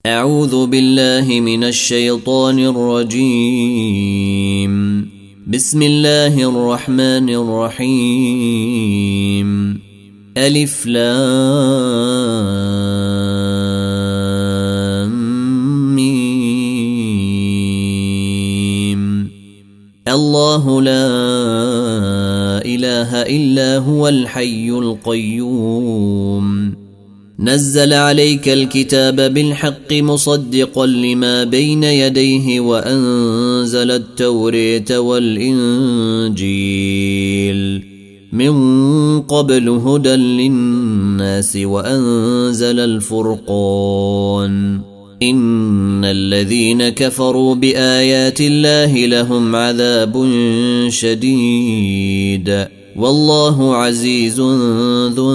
أعوذ بالله من الشيطان الرجيم. بسم الله الرحمن الرحيم. ألف لام ميم. الله لا إله إلا هو الحي القيوم. نزل عليك الكتاب بالحق مصدقا لما بين يديه وأنزل التوراة والإنجيل من قبل هدى للناس وأنزل الفرقان. إن الذين كفروا بآيات الله لهم عذاب شديد والله عزيز ذو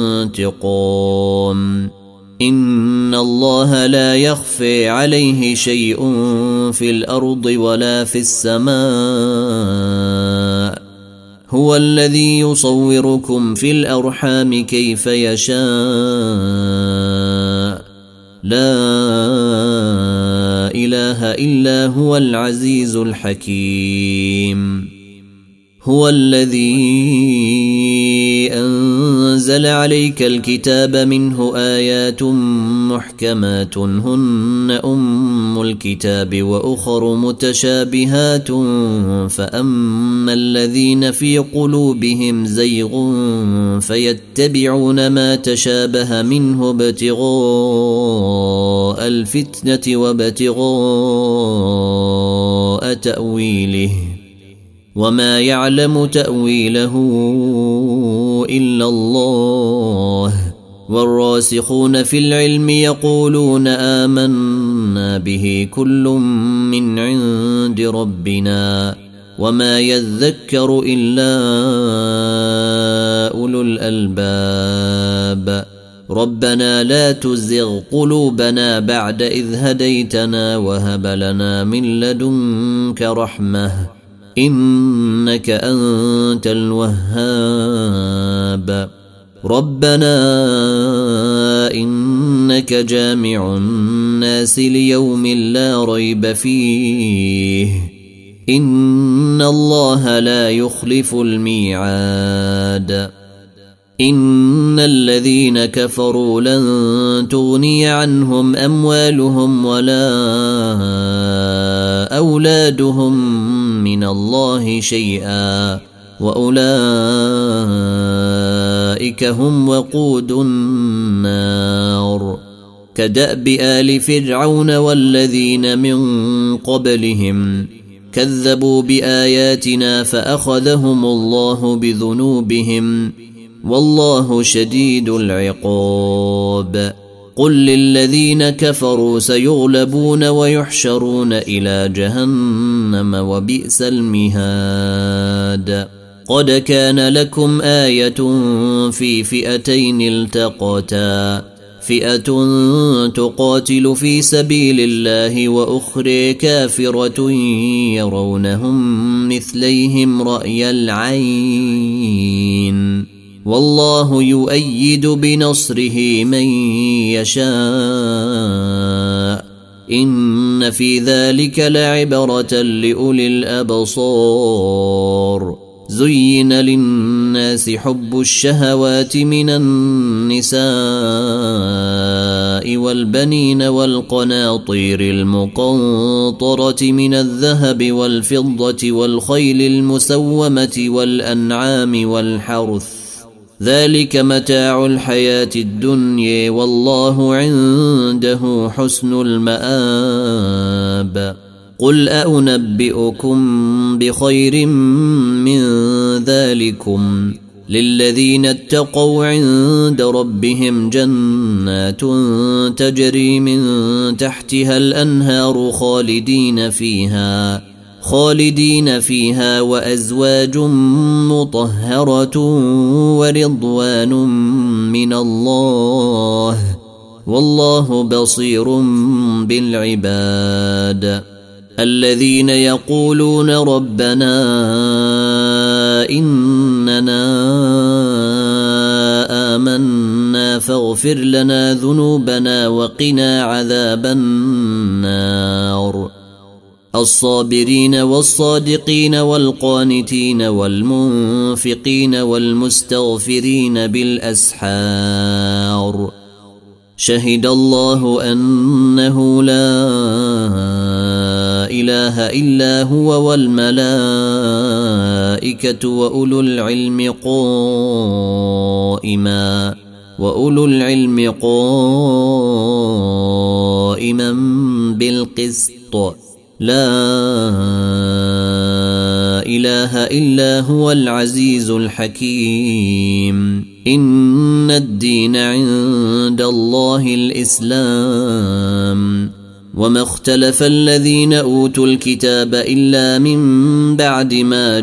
انتقام. إن الله لا يخفي عليه شيء في الأرض ولا في السماء. هو الذي يصوركم في الأرحام كيف يشاء. لا إله إلا هو العزيز الحكيم. هو الذي أنزل عليك الكتاب منه آيات محكمات هن أم الكتاب وأخر متشابهات فأما الذين في قلوبهم زيغ فيتبعون ما تشابه منه ابتغاء الفتنة وابتغاء تأويله وما يعلم تأويله إلا الله. والراسخون في العلم يقولون آمنا به كل من عند ربنا وما يذكر إلا أولو الألباب. ربنا لا تزغ قلوبنا بعد إذ هديتنا وهب لنا من لدنك رحمة إنك أنت الوهاب. ربنا إنك جامع الناس ليوم لا ريب فيه إن الله لا يخلف الميعاد. إن الذين كفروا لن تغني عنهم أموالهم ولا أولادهم من الله شيئا وأولئك هم وقود النار. كدأب آل فرعون والذين من قبلهم كذبوا بآياتنا فأخذهم الله بذنوبهم والله شديد العقاب. قل للذين كفروا سيغلبون ويحشرون إلى جهنم وبئس المهاد. قد كان لكم آية في فئتين التقتا فئة تقاتل في سبيل الله وأخرى كافرة يرونهم مثليهم رأي العين والله يؤيد بنصره من يشاء. إن في ذلك لعبرة لأولي الأبصار. زين للناس حب الشهوات من النساء والبنين والقناطير المقنطرة من الذهب والفضة والخيل المسومة والأنعام والحرث ذلك متاع الحياة الدنيا والله عنده حسن المآب. قل أنبئكم بخير من ذلكم للذين اتقوا عند ربهم جنات تجري من تحتها الأنهار خالدين فيها وأزواج مطهرة ورضوان من الله والله بصير بالعباد. الذين يقولون ربنا إننا آمنا ربنا فاغفر لنا ذنوبنا وقنا عذاب النار الصابرين والصادقين والقانتين والمنفقين والمستغفرين بالأسحار شهد الله أنه لا إله إلا هو والملائكة وأولو العلم قائما بالقسط لا إله إلا هو العزيز الحكيم إن الدين عند الله الإسلام وما اختلف الذين أوتوا الكتاب إلا من بعد ما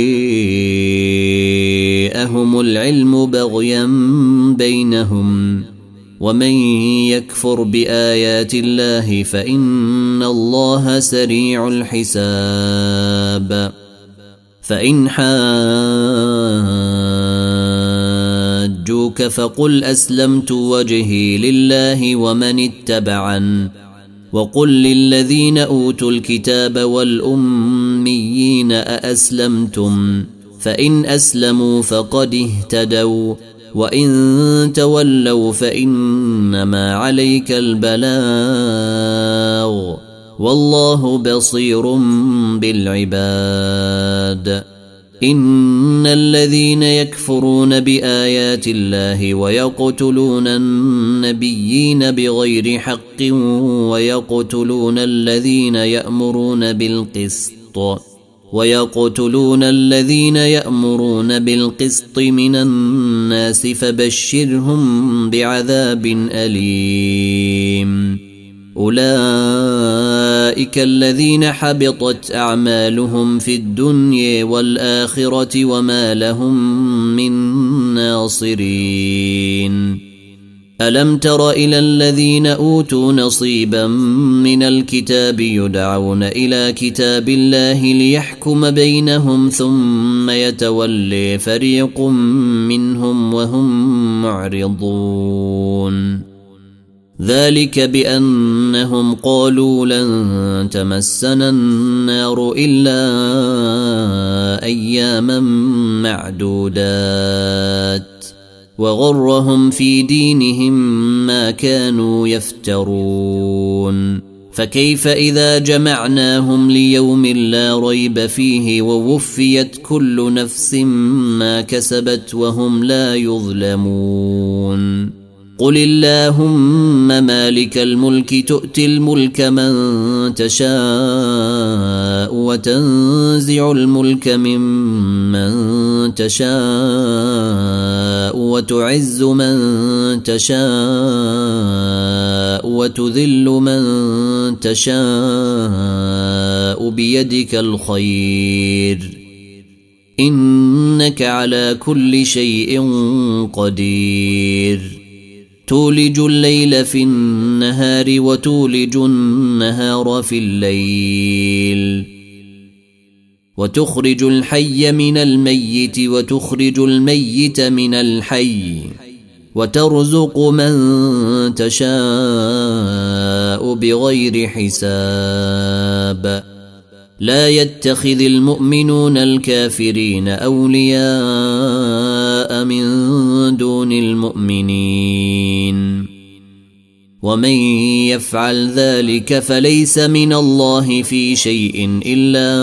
جاءهم العلم بغيا بينهم ومن يكفر بآيات الله فإن الله سريع الحساب فإن حاجوك فقل أسلمت وجهي لله ومن اتبعن وقل للذين أوتوا الكتاب والأميين أأسلمتم فإن أسلموا فقد اهتدوا وإن تولوا فإنما عليك البلاغ والله بصير بالعباد إن الذين يكفرون بآيات الله ويقتلون النبيين بغير حق ويقتلون الذين يأمرون بالقسط من الناس فبشرهم بعذاب أليم أولئك الذين حبطت أعمالهم في الدنيا والآخرة وما لهم من ناصرين ألم تر إلى الذين أوتوا نصيبا من الكتاب يدعون إلى كتاب الله ليحكم بينهم ثم يتولي فريق منهم وهم معرضون ذلك بأنهم قالوا لن تمسنا النار إلا أياما معدودات وغرهم في دينهم ما كانوا يفترون فكيف إذا جمعناهم ليوم لا ريب فيه ووفيت كل نفس ما كسبت وهم لا يظلمون قل اللهم مالك الملك تؤتي الملك من تشاء وتنزع الملك ممن تشاء وتعز من تشاء وتذل من تشاء بيدك الخير إنك على كل شيء قدير تولج الليل في النهار وتولج النهار في الليل وتخرج الحي من الميت وتخرج الميت من الحي وترزق من تشاء بغير حساب لا يتخذ المؤمنون الكافرين أولياء من دون المؤمنين ومن يفعل ذلك فليس من الله في شيء إلا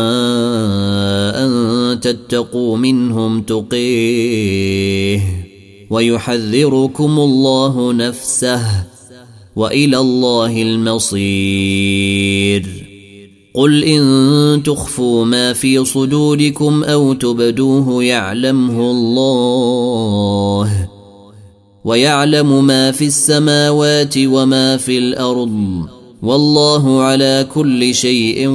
أن تتقوا منهم تقيه ويحذركم الله نفسه وإلى الله المصير قل إن تخفوا ما في صدوركم أو تبدوه يعلمه الله ويعلم ما في السماوات وما في الأرض والله على كل شيء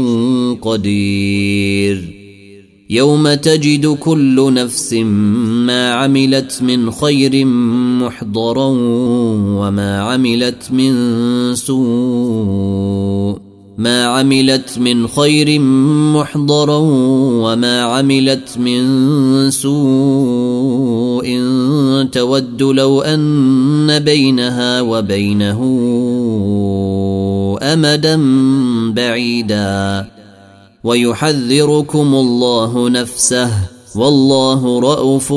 قدير يوم تجد كل نفس ما عملت من خير محضرا وما عملت من سوء ما عملت من خير محضرا وما عملت من سوء تود تود لو أن بينها وبينه أمدا بعيدا ويحذركم الله نفسه والله رءوف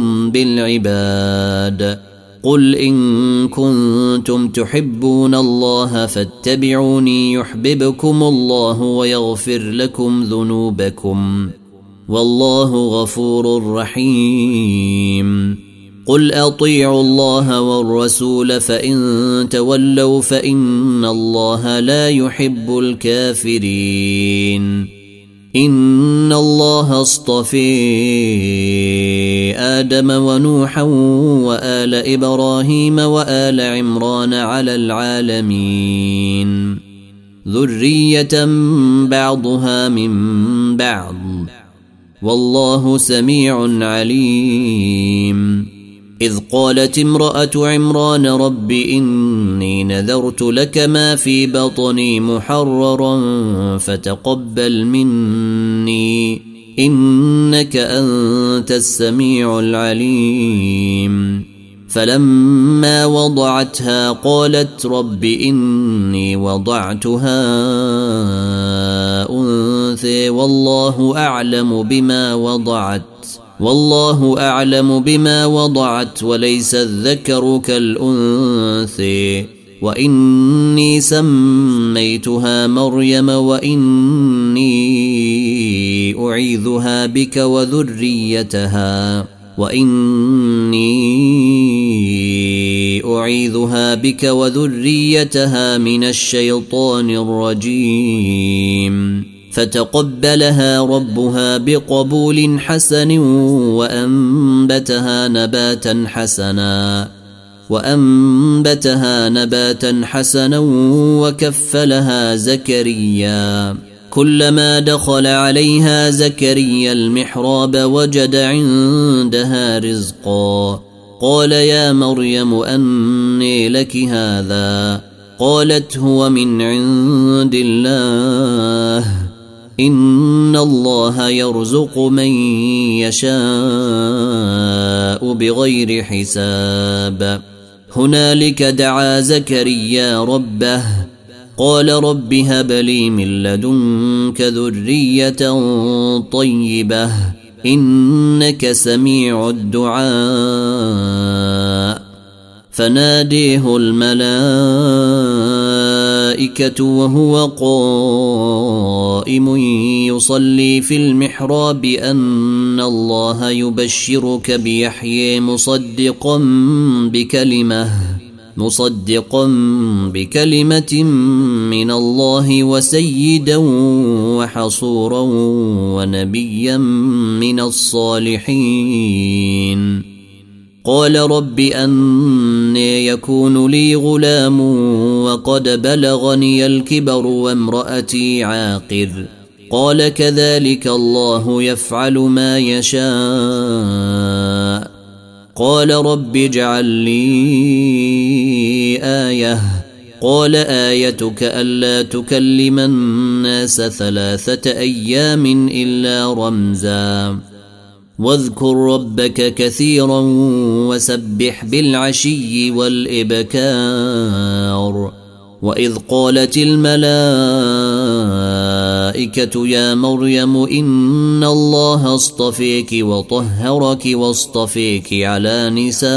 بالعباد قل إن كنتم تحبون الله فاتبعوني يحببكم الله ويغفر لكم ذنوبكم والله غفور رحيم قل أطيعوا الله والرسول فإن تولوا فإن الله لا يحب الكافرين إن الله اصطفى آدم ونوحا وآل إبراهيم وآل عمران على العالمين ذرية بعضها من بعض والله سميع عليم إذ قالت امرأة عمران رب إني نذرت لك ما في بطني محررا فتقبل مني إنك أنت السميع العليم فلما وضعتها قالت رب إني وضعتها أنثى والله أعلم بما وضعت وليس الذكر كالأنثى وإني سميتها مريم وإني أعيذها بك وذريتها من الشيطان الرجيم فتقبلها ربها بقبول حسن وأنبتها نباتا حسنا وكفلها زكريا كلما دخل عليها زكريا المحراب وجد عندها رزقا قال يا مريم أنى لك هذا قالت هو من عند الله إن الله يرزق من يشاء بغير حساب هنالك دعا زكريا ربه قال رب هب لي من لدنك ذرية طيبة إنك سميع الدعاء فناديه الملائكة وهو قائم يصلي في المحراب أن الله يبشرك بيحيى مصدقا بكلمة من الله وسيدا وحصورا ونبيا من الصالحين قال رب أنى يكون لي غلام وقد بلغني الكبر وامرأتي عاقر قال كذلك الله يفعل ما يشاء قال رب اجعل لي آية قال آيتك ألا تكلم الناس 3 أيام إلا رمزا واذكر ربك كثيرا وسبح بالعشي والإبكار وإذ قالت الملائكة يا مريم إن الله اصطفيك وطهرك واصطفيك على نساء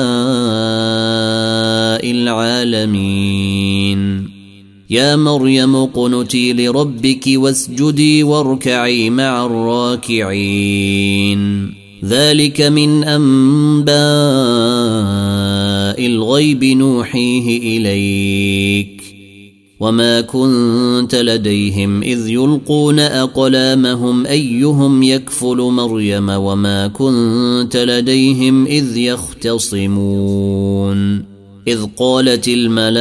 العالمين يا مريم اقنتي لربك واسجدي واركعي مع الراكعين ذلك من أنباء الغيب نوحيه إليك وما كنت لديهم إذ يلقون أقلامهم أيهم يكفل مريم وما كنت لديهم إذ يختصمون إذ قالت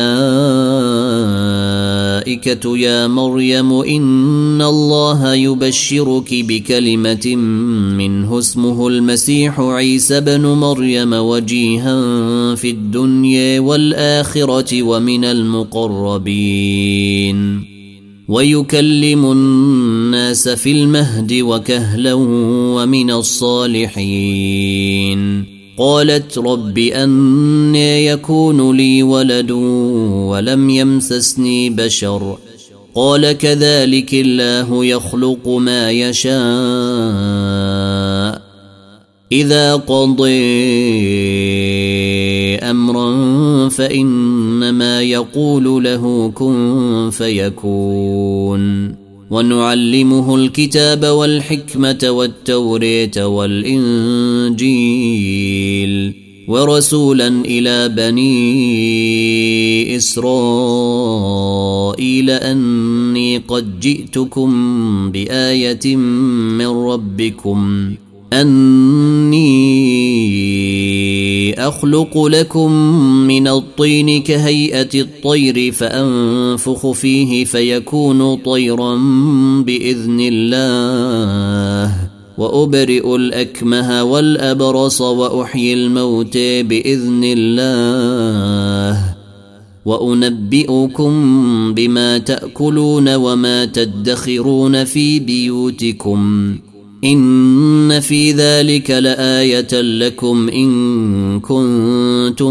الملائكة يا مريم إن الله يبشرك بكلمة منه اسمه المسيح عيسى بن مريم وجيها في الدنيا والآخرة ومن المقربين ويكلم الناس في المهد وكهلا ومن الصالحين قالت رب أنى يكون لي ولد ولم يمسسني بشر قال كذلك الله يخلق ما يشاء إذا قضى أمرا فإنما يقول له كن فيكون ونعلمه الكتاب والحكمة والتوراة والإنجيل ورسولا إلى بني إسرائيل أني قد جئتكم بآية من ربكم أني أخلق لكم من الطين كهيئة الطير فأنفخ فيه فيكون طيرا بإذن الله وأبرئ الأكمه والأبرص وأحيي الموتى بإذن الله وأنبئكم بما تأكلون وما تدخرون في بيوتكم إن في ذلك لآية لكم إن كنتم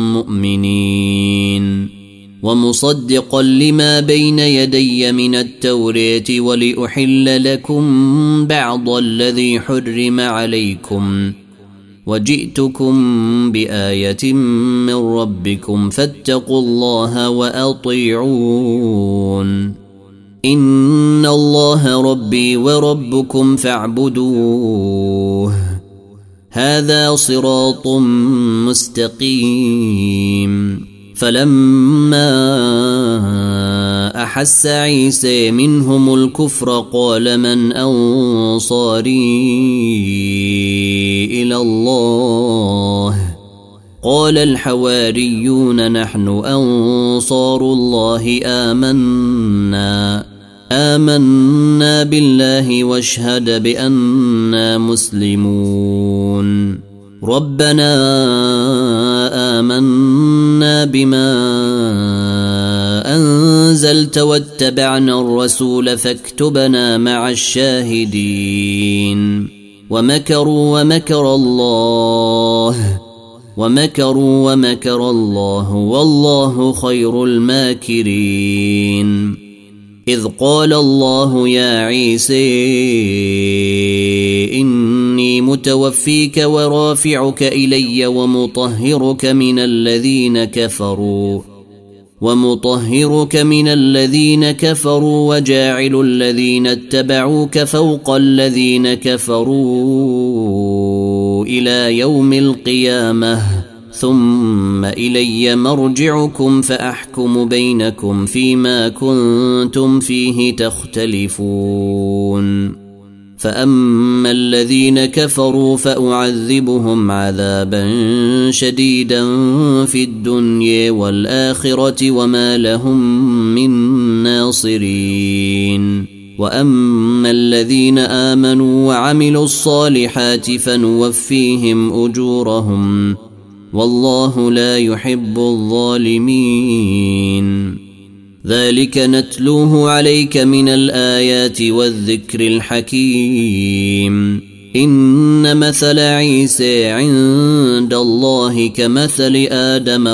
مؤمنين ومصدقا لما بين يدي من التوراة ولأحل لكم بعض الذي حرم عليكم وجئتكم بآية من ربكم فاتقوا الله وأطيعون إن الله ربي وربكم فاعبدوه هذا صراط مستقيم فلما أحس عيسى منهم الكفر قال من أنصاري إلى الله قال الحواريون نحن أنصار الله آمنا بالله واشهد بأننا مسلمون ربنا آمنا بما أنزلت واتبعنا الرسول فاكتبنا مع الشاهدين ومكروا ومكر الله والله خير الماكرين إذ قال الله يا عيسى إني متوفيك ورافعك إلي ومطهرك من الذين كفروا وجاعل الذين اتبعوك فوق الذين كفروا إلى يوم القيامة ثم إلي مرجعكم فأحكم بينكم فيما كنتم فيه تختلفون فأما الذين كفروا فأعذبهم عذابا شديدا في الدنيا والآخرة وما لهم من ناصرين وأما الذين آمنوا وعملوا الصالحات فنوفيهم أجورهم والله لا يحب الظالمين ذلك نتلوه عليك من الآيات والذكر الحكيم إن مثل عيسى عند الله كمثل آدم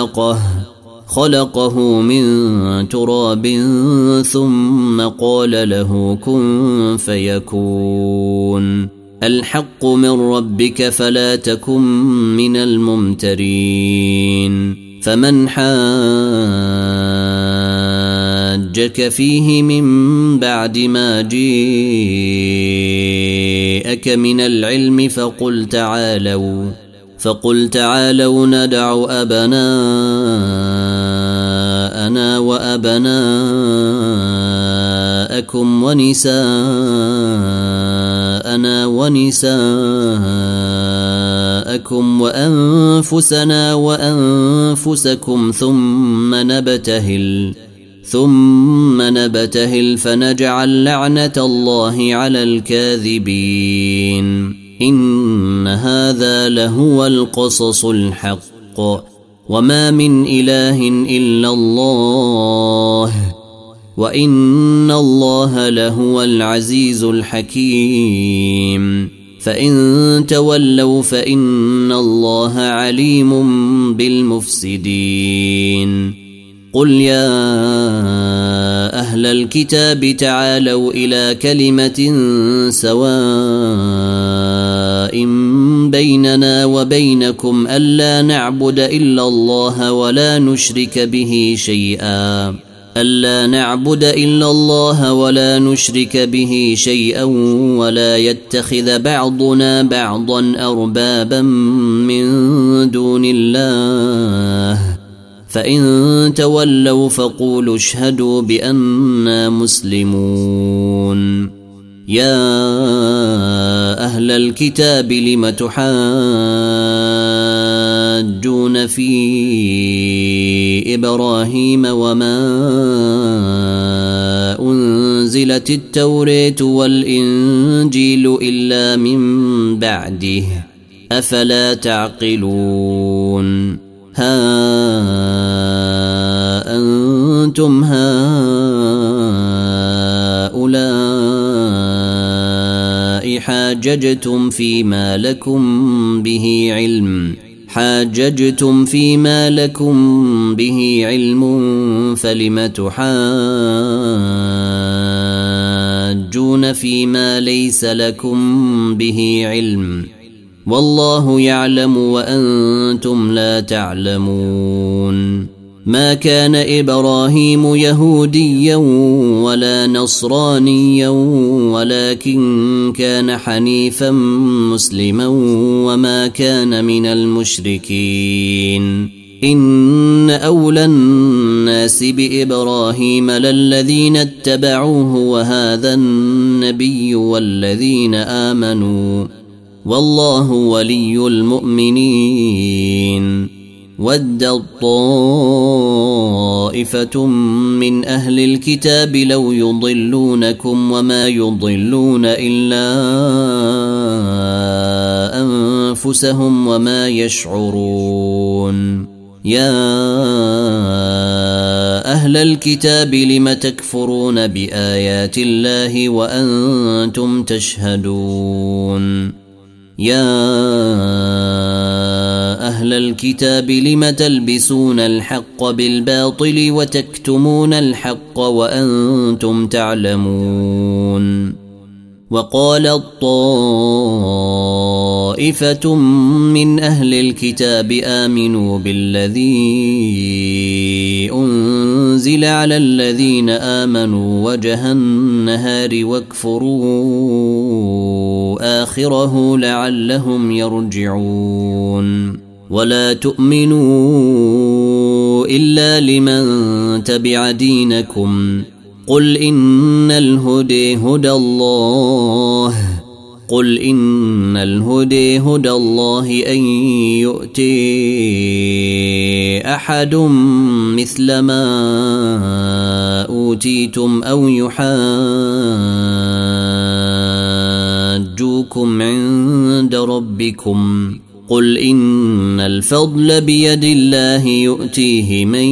خلقه من تراب ثم قال له كن فيكون الحق من ربك فلا تكن من الممترين فمن حاجك فيه من بعد ما جاءك من العلم فقل تعالوا ندع أبناءنا وأبناءكم ونساءنا ونساءكم وأنفسنا وأنفسكم ثم نبتهل فنجعل لعنة الله على الكاذبين إن هذا لهو القصص الحق وما من إله إلا الله وإن الله لهو العزيز الحكيم فإن تولوا فإن الله عليم بالمفسدين قل يا أهل الكتاب تعالوا إلى كلمة سواء بيننا وبينكم ألا نعبد إلا الله ولا نشرك به شيئا ولا يتخذ بعضنا بعضا أربابا من دون الله فإن تولوا فقولوا اشهدوا بأننا مسلمون يا أهل الكتاب لم تحاجون في إبراهيم وما أنزلت التوراة والإنجيل إلا من بعده أفلا تعقلون ها أنتم هؤلاء حاججتم فيما لكم به علم فلم تحاجون فيما ليس لكم به علم والله يعلم وأنتم لا تعلمون ما كان إبراهيم يهوديا ولا نصرانيا ولكن كان حنيفا مسلما وما كان من المشركين إن أولى الناس بإبراهيم للذين اتبعوه وهذا النبي والذين آمنوا والله ولي المؤمنين ودت طائفة من أهل الكتاب لو يضلونكم وما يضلون إلا أنفسهم وما يشعرون يا أهل الكتاب لم تكفرون بآيات الله وأنتم تشهدون يا أهل الكتاب لم تلبسون الحق بالباطل وتكتمون الحق وأنتم تعلمون وقالت طائفة من أهل الكتاب آمنوا بالذي أنزل على الذين آمنوا وجه النهار واكفروا آخره لعلهم يرجعون ولا تؤمنوا إلا لمن تبع دينكم قل إن الهدى هدى الله أن يؤتي أحد مثل ما أوتيتم أو يحاجوكم عند ربكم قل إن الفضل بيد الله يؤتيه من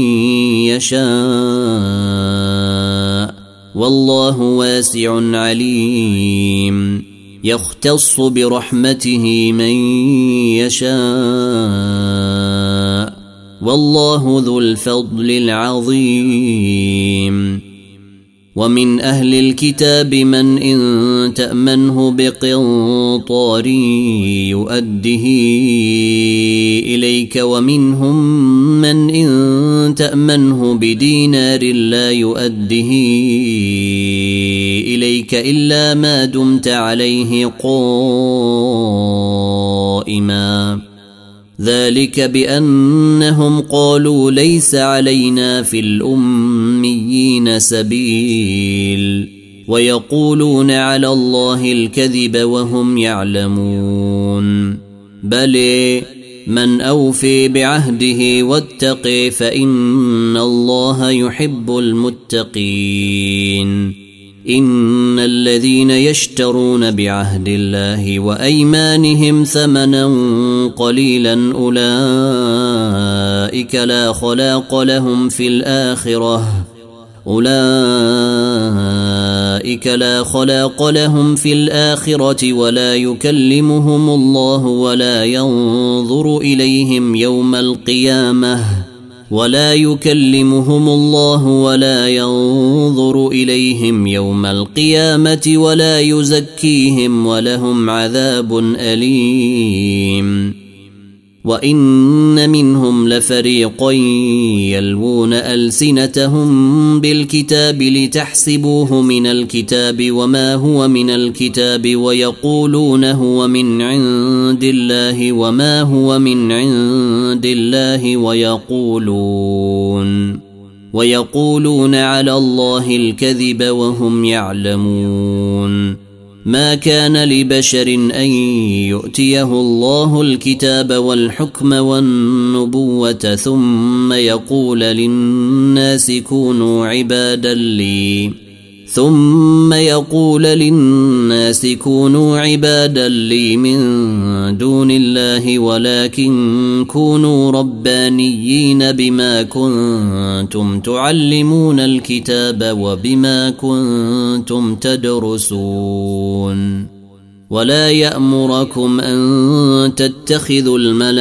يشاء والله واسع عليم يختص برحمته من يشاء والله ذو الفضل العظيم ومن أهل الكتاب من إن تأمنه بقنطار يؤده إليك ومنهم من إن تأمنه بدينار لا يؤده إليك إلا ما دمت عليه قائما ذلك بأنهم قالوا ليس علينا في الأميين سبيل ويقولون على الله الكذب وهم يعلمون بل من أوفي بعهده واتقي فإن الله يحب المتقين إن الذين يشترون بعهد الله وأيمانهم ثمنا قليلا أولئك لا خلاق لهم في الآخرة أولئك لا خلاق لهم في الآخرة ولا يكلمهم الله ولا ينظر إليهم يوم القيامة ولا يزكيهم ولهم عذاب أليم. وإن منهم لفريقا يلوون ألسنتهم بالكتاب لتحسبوه من الكتاب وما هو من الكتاب ويقولون هو من عند الله وما هو من عند الله ويقولون على الله الكذب وهم يعلمون. ما كان لبشر أن يؤتيه الله الكتاب والحكم والنبوة ثم يقول للناس كونوا عبادا لي من دون الله ولكن كونوا ربانيين بما كنتم تعلمون الكتاب وبما كنتم تدرسون. ولا يأمركم أن تتخذوا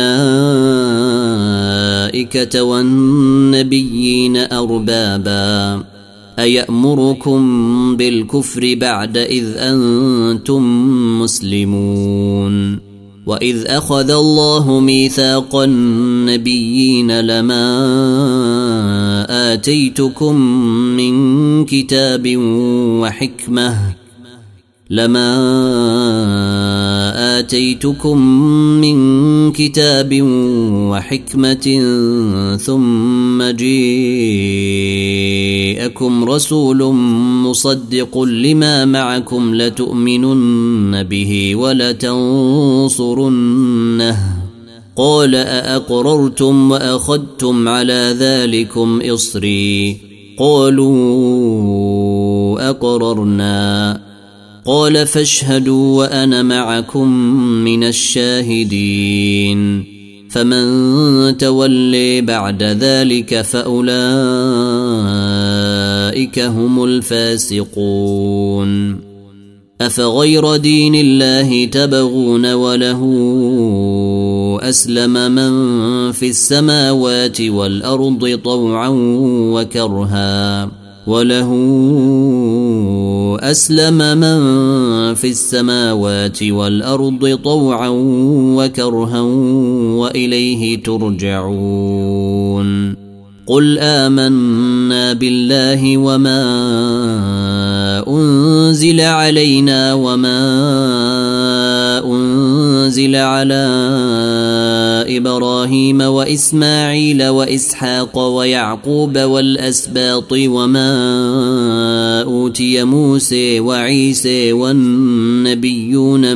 الملائكة والنبيين أربابا أيأمركم بالكفر بعد إذ أنتم مسلمون. وإذ أخذ الله ميثاق النبيين لما آتيتكم من كتاب وحكمة ثم جاءكم رسول مصدق لما معكم لتؤمنن به ولتنصرنه قال أأقررتم وأخذتم على ذلكم إصري قالوا أقررنا قال فاشهدوا وأنا معكم من الشاهدين. فمن تولي بعد ذلك فأولئك هم الفاسقون. أفغير دين الله تبغون وله أسلم من في السماوات والأرض طوعا وكرها وإليه ترجعون. قل آمنا بالله وما أنزل علينا وما أنزل على إبراهيم وإسماعيل وإسحاق ويعقوب والأسباط وما أوتي موسى وعيسى والنبيون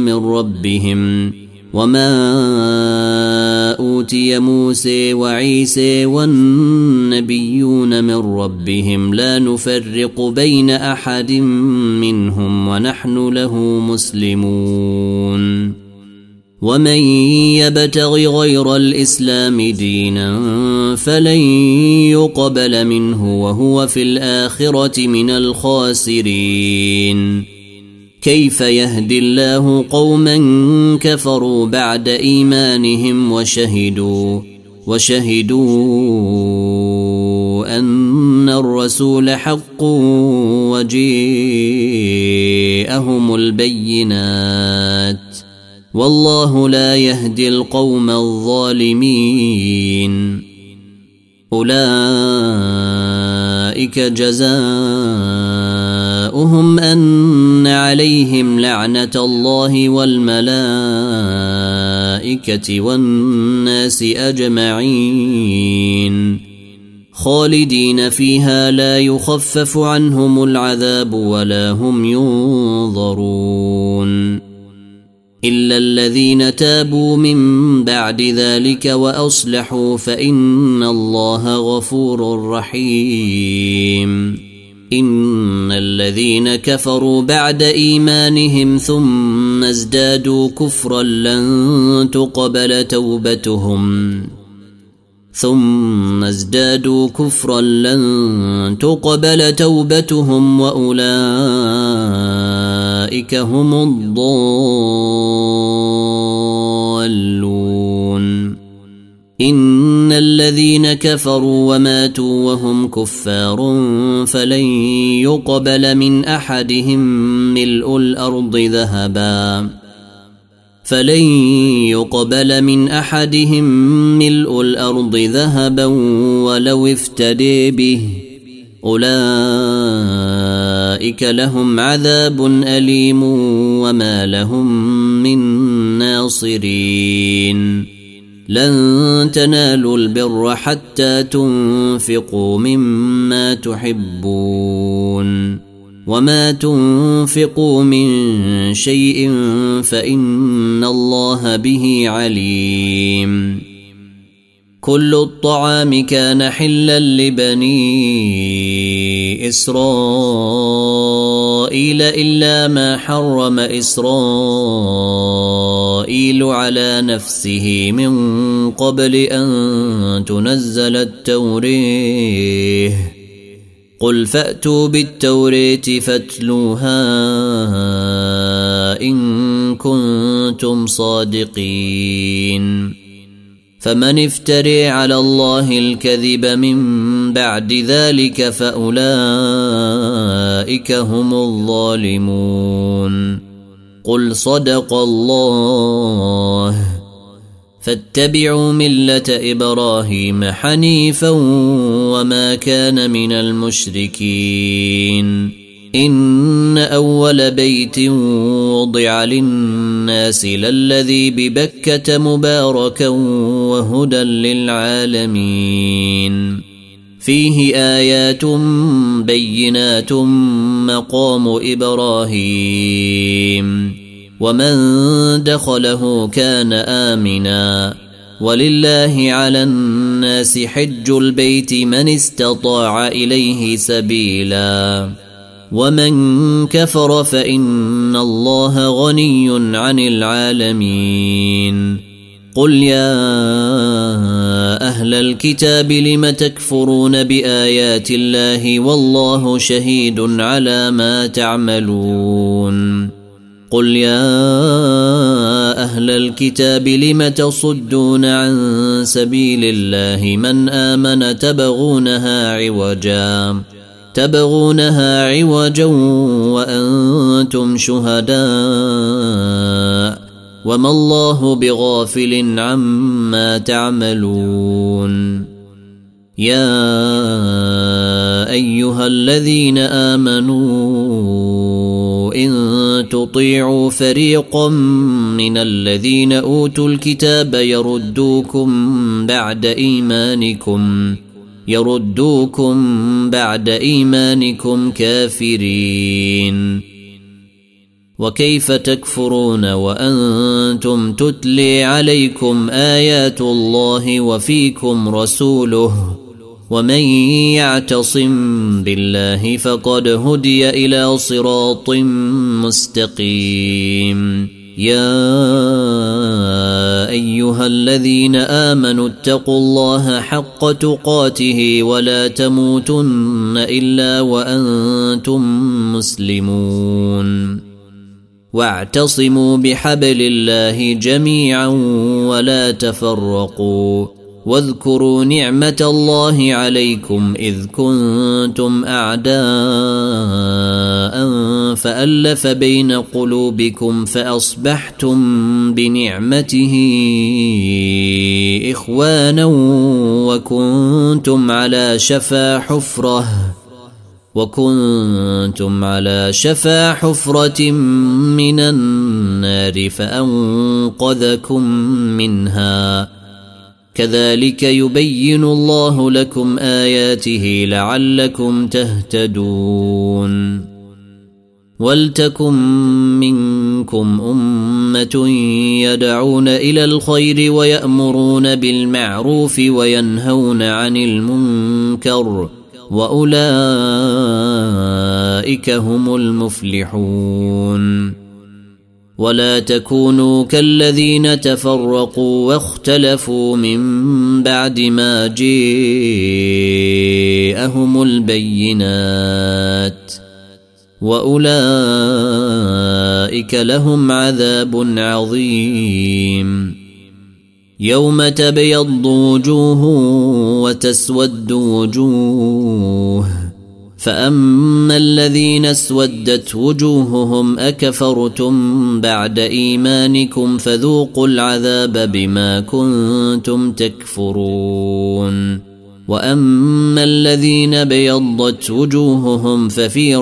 من ربهم لا نفرق بين أحد منهم ونحن له مسلمون. ومن يبتغ غير الإسلام دينا فلن يقبل منه وهو في الآخرة من الخاسرين. كيف يهدي الله قوما كفروا بعد إيمانهم وشهدوا أن الرسول حق وجاءهم البينات والله لا يهدي القوم الظالمين. أولئك جزاؤهم أن عليهم لعنة الله والملائكة والناس أجمعين خالدين فيها لا يخفف عنهم العذاب ولا هم ينظرون إلا الذين تابوا من بعد ذلك وأصلحوا فإن الله غفور رحيم. إن الذين كفروا بعد إيمانهم ثم ازدادوا كفرا لن تقبل توبتهم ثم ازدادوا كفرا لن تقبل توبتهم وأولئك هم الضالون. إن الذين كفروا وماتوا وهم كفار فلن يقبل من أحدهم ملء الأرض ذهبا ولو افتدي به أولئك لهم عذاب أليم وما لهم من ناصرين. لن تنالوا البر حتى تنفقوا مما تحبون وما تنفقوا من شيء فإن الله به عليم. كل الطعام كان حلا لبني إسرائيل إلا ما حرم إسرائيل على نفسه من قبل أن تنزل التوريه. قل فأتوا بالتوراة فاتلوها إن كنتم صادقين. فمن افتري على الله الكذب من بعد ذلك فأولئك هم الظالمون. قل صدق الله فاتبعوا ملة إبراهيم حنيفا وما كان من المشركين. إن أول بيت وضع للناس للذي ببكة مباركا وهدى للعالمين. فيه آيات بينات مقام إبراهيم ومن دخله كان آمنا ولله على الناس حج البيت من استطاع إليه سبيلا ومن كفر فإن الله غني عن العالمين. قل يا أهل الكتاب لم تكفرون بآيات الله والله شهيد على ما تعملون. قل يا أهل الكتاب لم تصدون عن سبيل الله من آمن تبغونها عوجا وأنتم شهداء وما الله بغافل عما تعملون. يا أيها الذين آمنوا إن تطيعوا فريقا من الذين أوتوا الكتاب يردوكم بعد إيمانكم كافرين. وكيف تكفرون وأنتم تتلي عليكم آيات الله وفيكم رسوله ومن يعتصم بالله فقد هدي إلى صراط مستقيم. يا أيها الذين آمنوا اتقوا الله حق تقاته ولا تموتن إلا وأنتم مسلمون. واعتصموا بحبل الله جميعا ولا تفرقوا واذكروا نعمة الله عليكم إذ كنتم أعداء فألف بين قلوبكم فأصبحتم بنعمته إخوانا وكنتم على شفا حفرة من النار فأنقذكم منها. كذلك يبين الله لكم آياته لعلكم تهتدون. ولتكن منكم أمة يدعون إلى الخير ويأمرون بالمعروف وينهون عن المنكر وأولئك هم المفلحون. ولا تكونوا كالذين تفرقوا واختلفوا من بعد ما جاءهم البينات وأولئك لهم عذاب عظيم. يوم تبيض وجوه وتسود وجوه، فأما الذين اسودت وجوههم أكفرتم بعد إيمانكم فذوقوا العذاب بما كنتم تكفرون. وأما الذين بيضت وجوههم ففي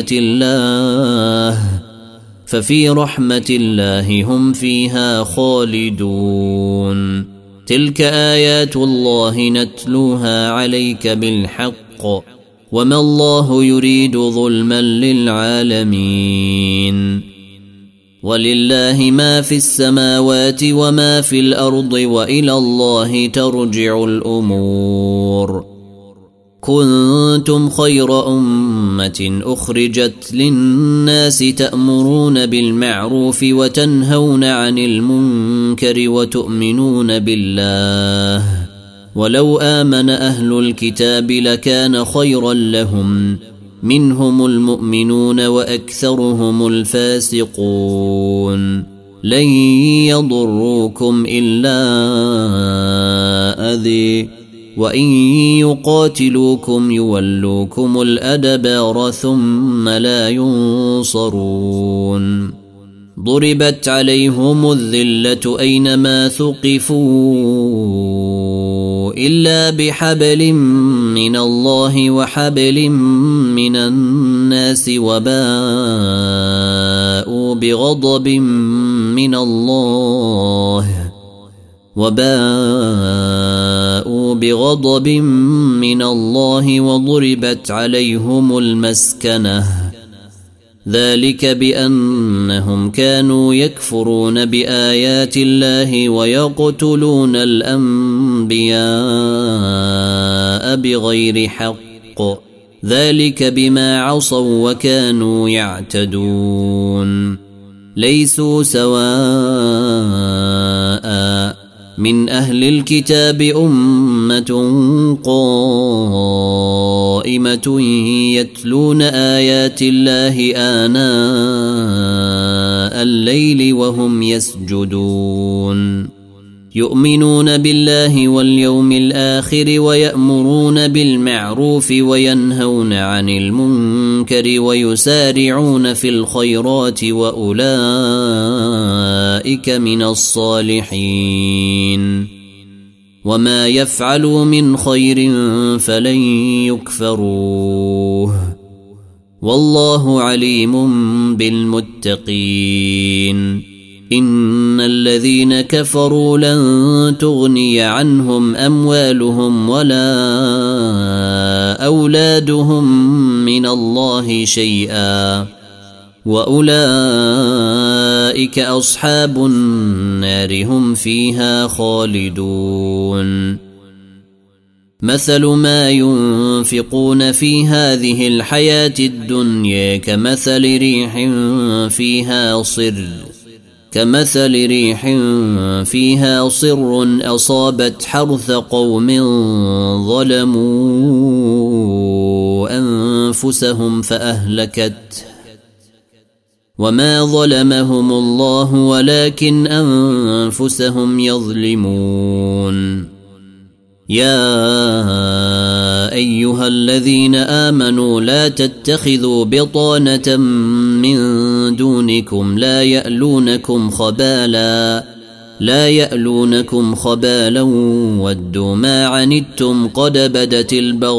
رحمة الله هم فيها خالدون. تلك آيات الله نتلوها عليك بالحق وما الله يريد ظلما للعالمين. ولله ما في السماوات وما في الأرض وإلى الله ترجع الأمور. كنتم خير أمة أخرجت للناس تأمرون بالمعروف وتنهون عن المنكر وتؤمنون بالله، ولو آمن أهل الكتاب لكان خيرا لهم، منهم المؤمنون وأكثرهم الفاسقون. لن يضروكم إلا أذى، وإن يقاتلوكم يولوكم الأدبار ثم لا ينصرون. ضربت عليهم الذلة أينما ثقفوا إلا بحبل من الله وحبل من الناس وباءوا بغضب من الله وضربت عليهم المسكنة، ذلك بأنهم كانوا يكفرون بآيات الله ويقتلون الأنبياء بغير حق، ذلك بما عصوا وكانوا يعتدون. ليسوا سواء من أهل الكتاب أمة قائمة يتلون آيات الله آناء الليل وهم يسجدون، يؤمنون بالله واليوم الآخر ويأمرون بالمعروف وينهون عن المنكر ويسارعون في الخيرات وأولئك من الصالحين. وما يفعلوا من خير فلن يكفروه، والله عليم بالمتقين. إن الذين كفروا لن تغني عنهم أموالهم ولا أولادهم من الله شيئا، وأولئك أصحاب النار هم فيها خالدون. مثل ما ينفقون في هذه الحياة الدنيا كمثل ريح فيها صر أصابت حرث قوم ظلموا أنفسهم فأهلكته، وما ظلمهم الله ولكن أنفسهم يظلمون. يا أيها الذين آمنوا لا تتخذوا بطانة من دونكم لا يألونكم خبالا ودوا ما عنتم قد بدت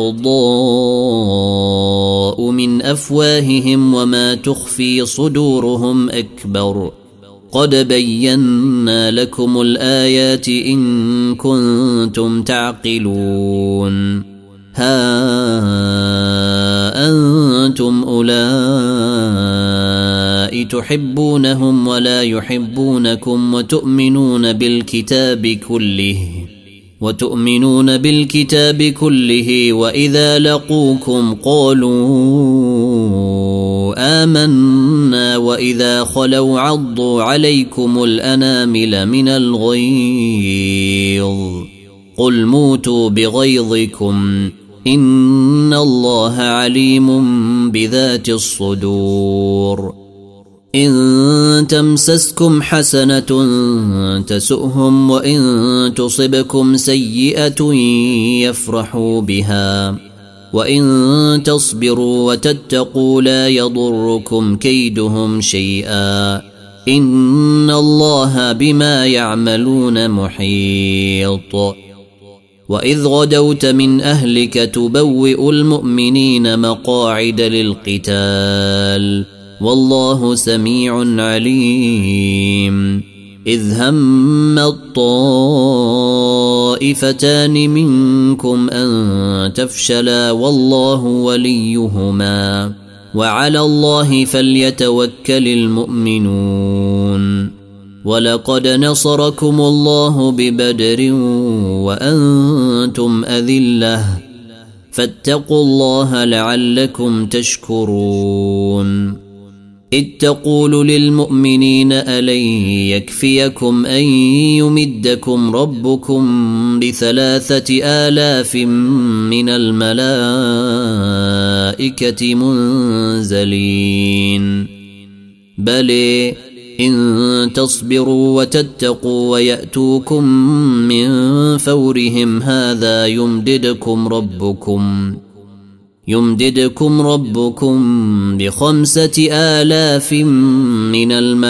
البغضاء من أفواههم وما تخفي صدورهم أكبر، قد بينا لكم الآيات إن كنتم تعقلون. ها أنتم أولئك تحبونهم ولا يحبونكم وتؤمنون بالكتاب كله وإذا لقوكم قالوا آمنا وإذا خلوا عضوا عليكم الأنامل من الغيظ قل موتوا بغيظكم إن الله عليم بذات الصدور إن تمسسكم حسنة تسؤهم وإن تصبكم سيئة يفرحوا بها وإن تصبروا وتتقوا لا يضركم كيدهم شيئا إن الله بما يعملون محيط وإذ غدوت من أهلك تبوئ المؤمنين مقاعد للقتال والله سميع عليم إذ هم الطائفتان منكم أن تفشلا والله وليهما وعلى الله فليتوكل المؤمنون ولقد نصركم الله ببدر وأنتم أذلة فاتقوا الله لعلكم تشكرون إذ تقول للمؤمنين ألن يكفيكم أن يمدكم ربكم ب3,000 من الملائكة منزلين بل إن تصبروا وتتقوا ويأتوكم من فورهم هذا يمددكم ربكم ب5,000 من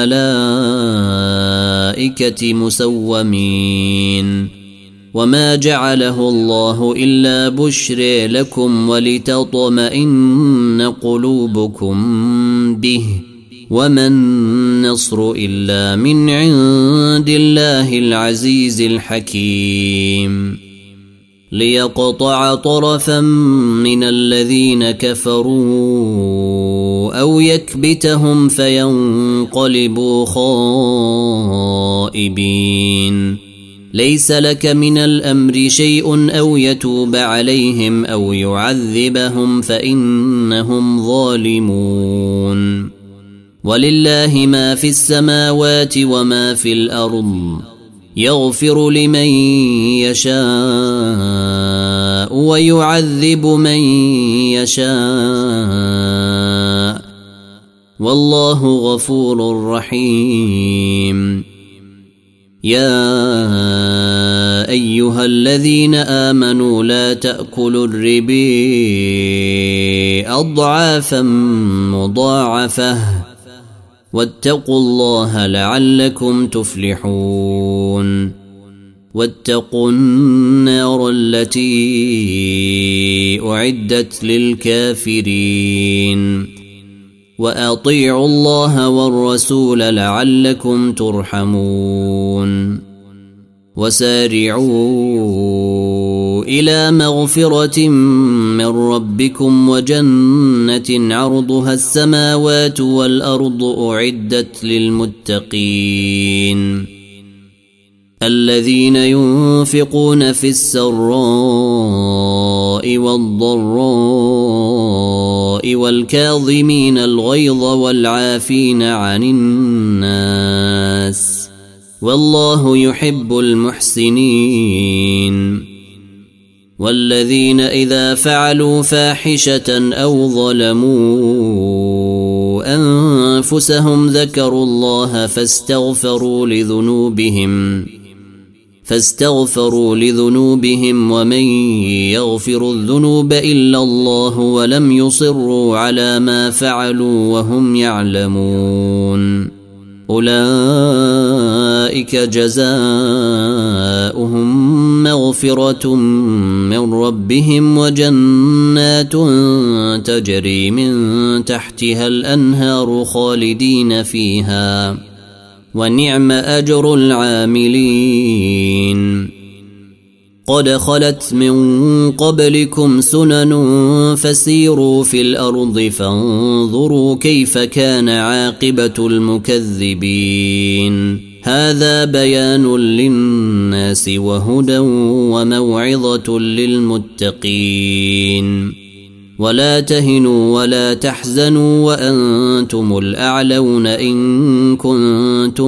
الملائكة مسومين وما جعله الله إلا بشر لكم ولتطمئن قلوبكم به وما النصر إلا من عند الله العزيز الحكيم ليقطع طرفا من الذين كفروا أو يكبتهم فينقلبوا خائبين ليس لك من الأمر شيء أو يتوب عليهم أو يعذبهم فإنهم ظالمون ولله ما في السماوات وما في الأرض يغفر لمن يشاء ويعذب من يشاء والله غفور رحيم يا أيها الذين آمنوا لا تأكلوا الربا أضعافا مضاعفة واتقوا الله لعلكم تفلحون واتقوا النار التي أعدت للكافرين وأطيعوا الله والرسول لعلكم ترحمون وسارعوا إلى مغفرة من ربكم وجنة عرضها السماوات والأرض أعدت للمتقين الذين ينفقون في السراء والضراء والكاظمين الغيظ والعافين عن الناس والله يحب المحسنين والذين إذا فعلوا فاحشة أو ظلموا أنفسهم ذكروا الله فاستغفروا لذنوبهم ومن يغفر الذنوب إلا الله ولم يصروا على ما فعلوا وهم يعلمون أولئك جزاؤهم مغفرة من ربهم وجنات تجري من تحتها الأنهار خالدين فيها ونعم أجر العاملين قد خلت من قبلكم سنن فسيروا في الأرض فانظروا كيف كان عاقبة المكذبين هذا بيان للناس وهدى وموعظة للمتقين ولا تهنوا ولا تحزنوا وأنتم الأعلون إن كنتم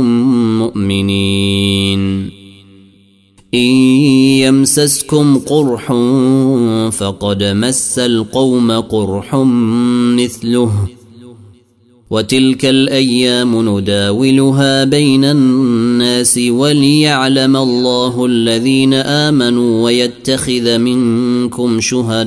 مؤمنين إن يمسسكم قرح فقد مس القوم قرح مثله وتلك الأيام نداولها بين الناس وليعلم الله الذين آمنوا ويتخذ منكم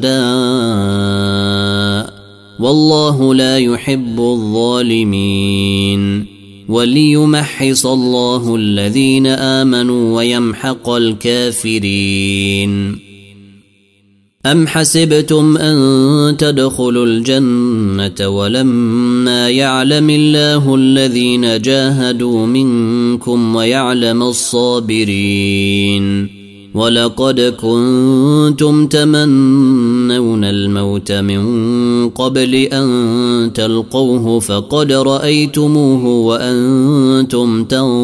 شهداء والله لا يحب الظالمين وليمحص الله الذين آمنوا ويمحق الكافرين أم حسبتم أن تدخلوا الجنة ولما يعلم الله الذين جاهدوا منكم ويعلم الصابرين ولقد كنتم تمنون الموت من قبل أن تلقوه فقد رأيتموه وأنتم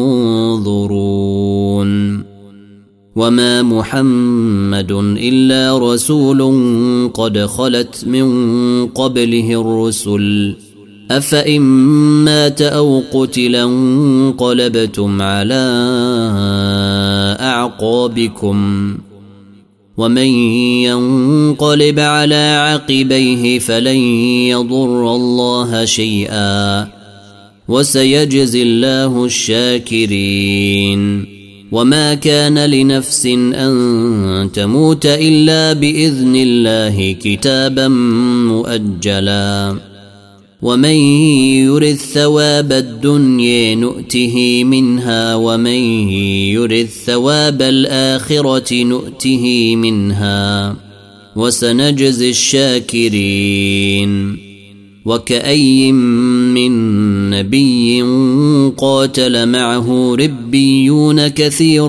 تنظرون وما محمد إلا رسول قد خلت من قبله الرسل أفإن مات أو قتلا انقلبتم على أعقابكم ومن ينقلب على عقبيه فلن يضر الله شيئا وسيجزي الله الشاكرين وما كان لنفس أن تموت إلا بإذن الله كتابا مؤجلا ومن يرد ثواب الدنيا نؤته منها ومن يرد ثواب الآخرة نؤته منها وسنجزي الشاكرين وكأي من نبي قاتل معه ربيون كثير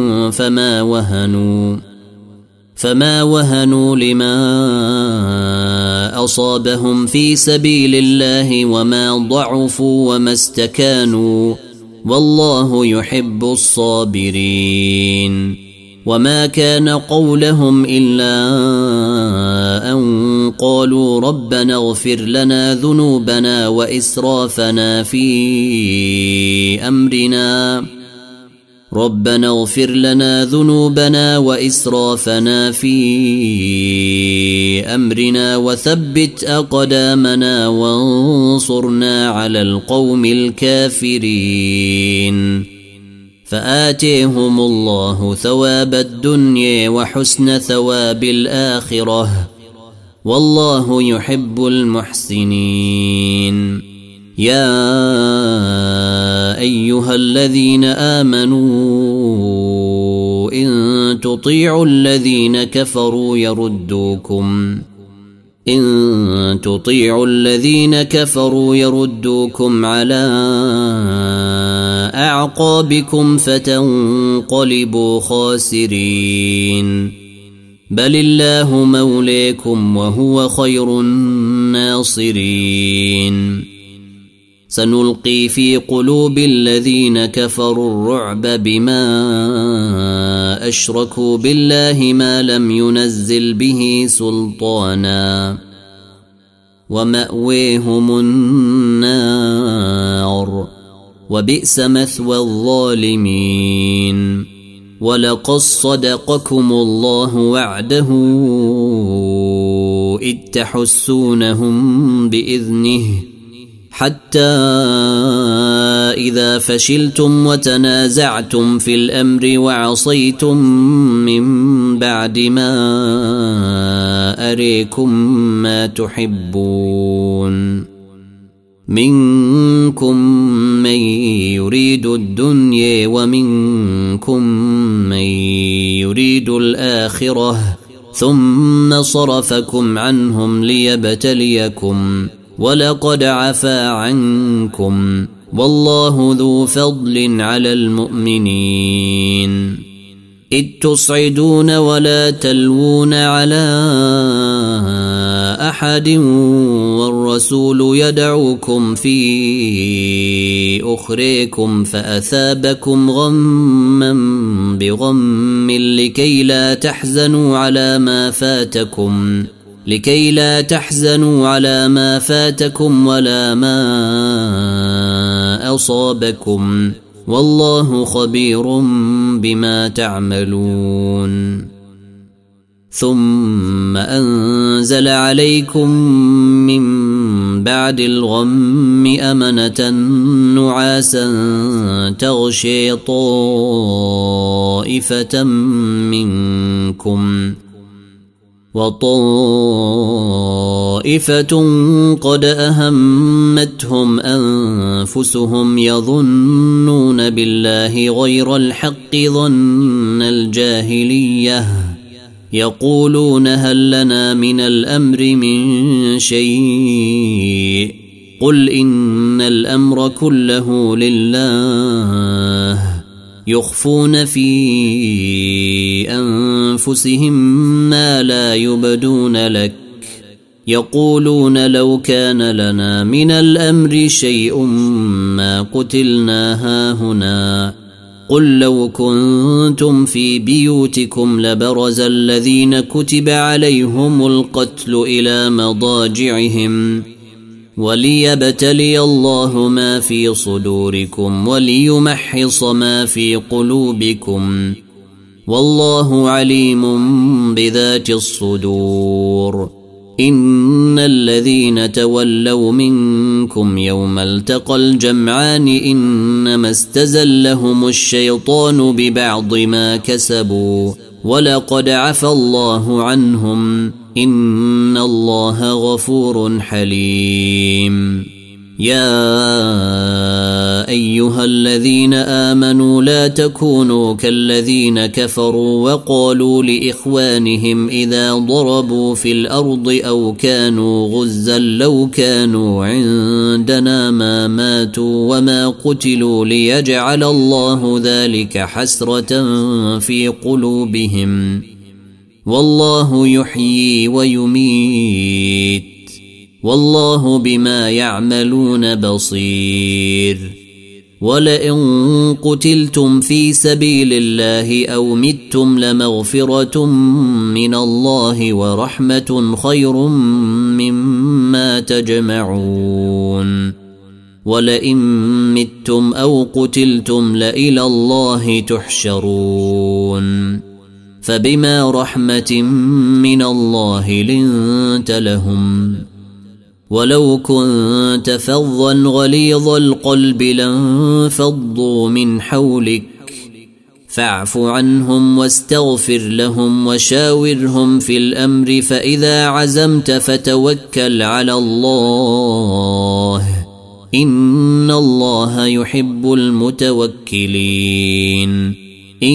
فما وهنوا لما أصابهم في سبيل الله وما ضعفوا وما استكانوا والله يحب الصابرين وما كان قولهم إلا أن قالوا ربنا اغفر لنا ذنوبنا وإسرافنا في أمرنا وثبت أقدامنا وانصرنا على القوم الكافرين فآتيهم الله ثواب الدنيا وحسن ثواب الآخرة والله يحب المحسنين يا أيها الذين آمنوا إن تطيعوا الذين كفروا يردوكم على أعقابكم فتنقلبوا خاسرين بل الله مولاكم وهو خير الناصرين سنلقي في قلوب الذين كفروا الرعب بما أشركوا بالله ما لم ينزل به سلطانا ومأويهم النار وبئس مثوى الظالمين ولقد صدقكم الله وعده إذ تحسونهم بإذنه حتى إذا فشلتم وتنازعتم في الأمر وعصيتم من بعد ما أريكم ما تحبون منكم من يريد الدنيا ومنكم من يريد الآخرة ثم صرفكم عنهم ليبتليكم ولقد عفا عنكم والله ذو فضل على المؤمنين إذ تصعدون ولا تلوون على أحد والرسول يدعوكم في أخريكم فأثابكم غما بغم لكي لا تحزنوا على ما فاتكم لكي لا تحزنوا على ما فاتكم ولا ما أصابكم والله خبير بما تعملون. ثم أنزل عليكم من بعد الغم أمنة نعاسا تغشي طائفة منكم وطائفة قد أهمتهم أنفسهم يظنون بالله غير الحق ظن الجاهلية يقولون هل لنا من الأمر من شيء قل إن الأمر كله لله يخفون في أنفسهم ما لا يبدون لك يقولون لو كان لنا من الأمر شيء ما قتلنا هاهنا قل لو كنتم في بيوتكم لبرز الذين كتب عليهم القتل إلى مضاجعهم وليبتلي الله ما في صدوركم وليمحص ما في قلوبكم والله عليم بذات الصدور. إن الذين تولوا منكم يوم التقى الجمعان إنما استزلهم الشيطان ببعض ما كسبوا ولقد عفى الله عنهم إن الله غفور حليم. يا أيها الذين آمنوا لا تكونوا كالذين كفروا وقالوا لإخوانهم إذا ضربوا في الأرض أو كانوا غزا لو كانوا عندنا ما ماتوا وما قتلوا ليجعل الله ذلك حسرة في قلوبهم والله يحيي ويميت والله بما يعملون بصير. ولئن قتلتم في سبيل الله أو متم لمغفرة من الله ورحمة خير مما تجمعون. ولئن متم أو قتلتم لإلى الله تحشرون. فبما رحمة من الله لنت لهم ولو كنت فظا غليظ القلب لانفضوا من حولك فاعف عنهم واستغفر لهم وشاورهم في الأمر فإذا عزمت فتوكل على الله إن الله يحب المتوكلين. إن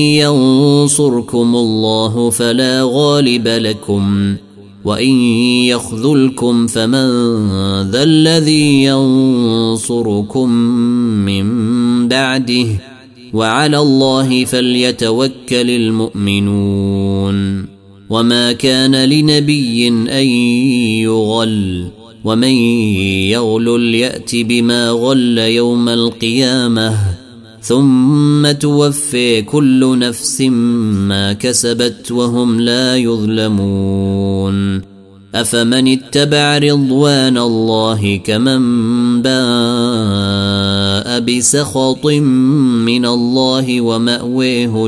ينصركم الله فلا غالب لكم وإن يخذلكم فمن ذا الذي ينصركم من بعده وعلى الله فليتوكل المؤمنون. وما كان لنبي أن يغل ومن يغلل يأت بما غل يوم القيامة ثم توفي كل نفس ما كسبت وهم لا يظلمون. أفمن اتبع رضوان الله كمن باء بسخط من الله ومأويه